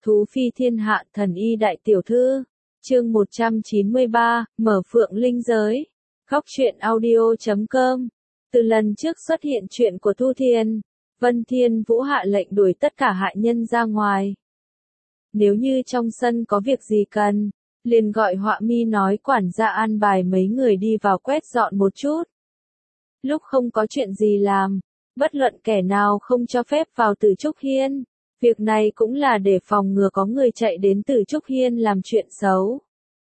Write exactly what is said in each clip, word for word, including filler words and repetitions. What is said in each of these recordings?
Thú phi thiên hạ thần y đại tiểu thư. Chương một trăm chín mươi ba, mở phượng linh giới. Góc truyện audio chấm com. Từ lần trước xuất hiện chuyện của Thu Thiên, Vân Thiên Vũ hạ lệnh đuổi tất cả hạ nhân ra ngoài. Nếu như trong sân có việc gì cần, liền gọi Họa Mi nói quản gia an bài mấy người đi vào quét dọn một chút. Lúc không có chuyện gì làm, bất luận kẻ nào không cho phép vào Tử Trúc Hiên. Việc này cũng là để phòng ngừa có người chạy đến Tử Trúc Hiên làm chuyện xấu.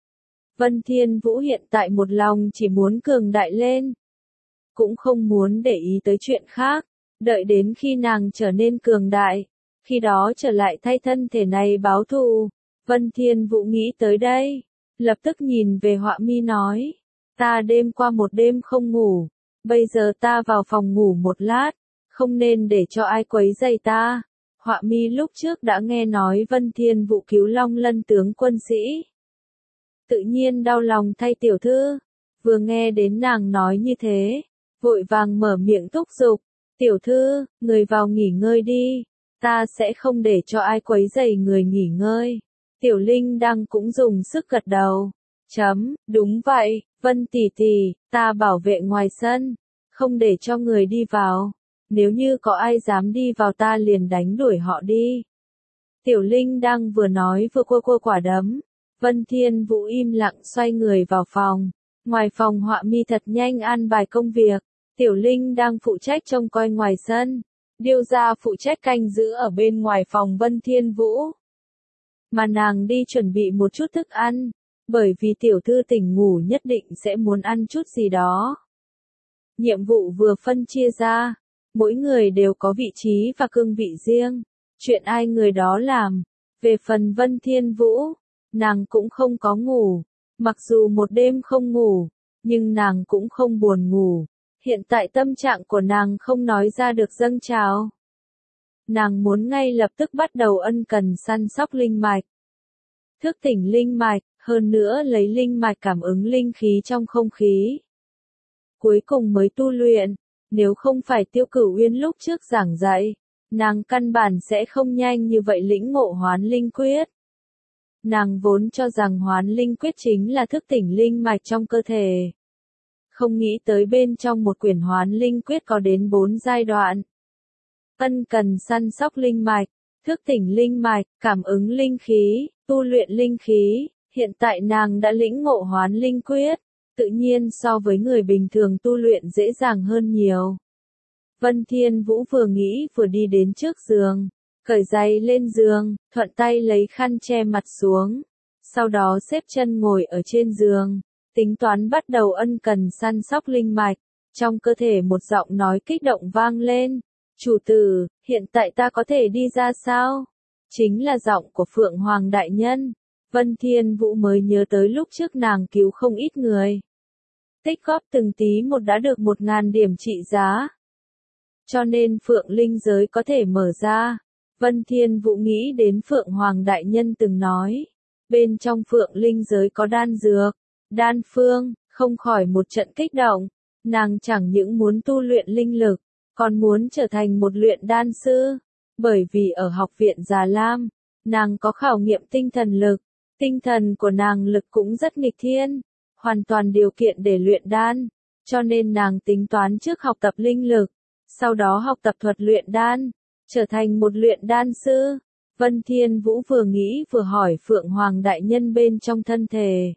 Vân Thiên Vũ hiện tại một lòng chỉ muốn cường đại lên, cũng không muốn để ý tới chuyện khác, đợi đến khi nàng trở nên cường đại, khi đó trở lại thay thân thể này báo thù. Vân Thiên Vũ nghĩ tới đây, lập tức nhìn về Họa Mi nói, ta đêm qua một đêm không ngủ, bây giờ ta vào phòng ngủ một lát, không nên để cho ai quấy rầy ta. Họa Mi lúc trước đã nghe nói Vân Thiên Vũ cứu Long Lân tướng quân sĩ, tự nhiên đau lòng thay tiểu thư, vừa nghe đến nàng nói như thế, vội vàng mở miệng thúc giục, tiểu thư, người vào nghỉ ngơi đi, ta sẽ không để cho ai quấy rầy người nghỉ ngơi. Tiểu Linh Đăng cũng dùng sức gật đầu, chấm, đúng vậy, Vân tỷ tỷ, ta bảo vệ ngoài sân, không để cho người đi vào, nếu như có ai dám đi vào ta liền đánh đuổi họ đi. Tiểu Linh Đăng vừa nói vừa cua cua quả đấm. Vân Thiên Vũ im lặng xoay người vào phòng. Ngoài phòng Họa Mi thật nhanh an bài công việc. Tiểu Linh đang phụ trách trông coi ngoài sân. Điêu gia phụ trách canh giữ ở bên ngoài phòng Vân Thiên Vũ. Mà nàng đi chuẩn bị một chút thức ăn. Bởi vì tiểu thư tỉnh ngủ nhất định sẽ muốn ăn chút gì đó. Nhiệm vụ vừa phân chia ra. Mỗi người đều có vị trí và cương vị riêng. Chuyện ai người đó làm. Về phần Vân Thiên Vũ, nàng cũng không có ngủ, mặc dù một đêm không ngủ, nhưng nàng cũng không buồn ngủ. Hiện tại tâm trạng của nàng không nói ra được dâng trào. Nàng muốn ngay lập tức bắt đầu ân cần săn sóc linh mạch. Thức tỉnh linh mạch, hơn nữa lấy linh mạch cảm ứng linh khí trong không khí. Cuối cùng mới tu luyện, nếu không phải Tiêu Cửu Uyên lúc trước giảng dạy, nàng căn bản sẽ không nhanh như vậy lĩnh ngộ hoán linh quyết. Nàng vốn cho rằng hoán linh quyết chính là thức tỉnh linh mạch trong cơ thể. Không nghĩ tới bên trong một quyển hoán linh quyết có đến bốn giai đoạn. Ân cần săn sóc linh mạch, thức tỉnh linh mạch, cảm ứng linh khí, tu luyện linh khí. Hiện tại nàng đã lĩnh ngộ hoán linh quyết, tự nhiên so với người bình thường tu luyện dễ dàng hơn nhiều. Vân Thiên Vũ vừa nghĩ vừa đi đến trước giường. Cởi giày lên giường, thuận tay lấy khăn che mặt xuống. Sau đó xếp chân ngồi ở trên giường, tính toán bắt đầu ân cần săn sóc linh mạch. Trong cơ thể một giọng nói kích động vang lên. Chủ tử, hiện tại ta có thể đi ra sao? Chính là giọng của Phượng Hoàng Đại Nhân. Vân Thiên Vũ mới nhớ tới lúc trước nàng cứu không ít người. Tích góp từng tí một đã được một ngàn điểm trị giá. Cho nên Phượng Linh giới có thể mở ra. Vân Thiên Vũ nghĩ đến Phượng Hoàng Đại Nhân từng nói, bên trong Phượng Linh giới có đan dược, đan phương, không khỏi một trận kích động, nàng chẳng những muốn tu luyện linh lực, còn muốn trở thành một luyện đan sư, bởi vì ở học viện Già Lam, nàng có khảo nghiệm tinh thần lực, tinh thần của nàng lực cũng rất nghịch thiên, hoàn toàn điều kiện để luyện đan, cho nên nàng tính toán trước học tập linh lực, sau đó học tập thuật luyện đan. Trở thành một luyện đan sư. Vân Thiên Vũ vừa nghĩ vừa hỏi Phượng Hoàng Đại Nhân bên trong thân thể.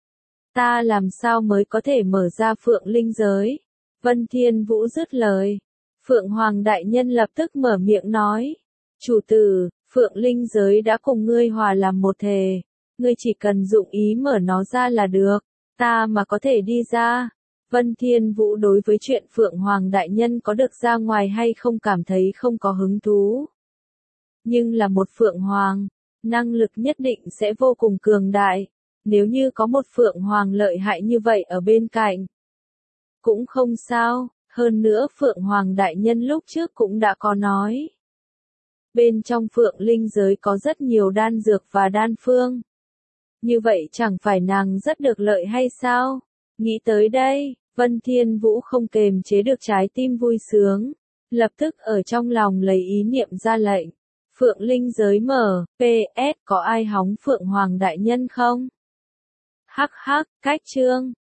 Ta làm sao mới có thể mở ra Phượng Linh giới? Vân Thiên Vũ dứt lời. Phượng Hoàng Đại Nhân lập tức mở miệng nói. Chủ tử, Phượng Linh giới đã cùng ngươi hòa làm một thể. Ngươi chỉ cần dụng ý mở nó ra là được. Ta mà có thể đi ra. Vân Thiên Vũ đối với chuyện Phượng Hoàng Đại Nhân có được ra ngoài hay không cảm thấy không có hứng thú. Nhưng là một Phượng Hoàng, năng lực nhất định sẽ vô cùng cường đại, nếu như có một Phượng Hoàng lợi hại như vậy ở bên cạnh. Cũng không sao, hơn nữa Phượng Hoàng Đại Nhân lúc trước cũng đã có nói. Bên trong Phượng Linh giới có rất nhiều đan dược và đan phương. Như vậy chẳng phải nàng rất được lợi hay sao? Nghĩ tới đây. Vân Thiên Vũ không kềm chế được trái tim vui sướng, lập tức ở trong lòng lấy ý niệm ra lệnh. Phượng Linh giới mở, pê ét có ai hóng Phượng Hoàng đại nhân không? Hắc hắc, cách chương.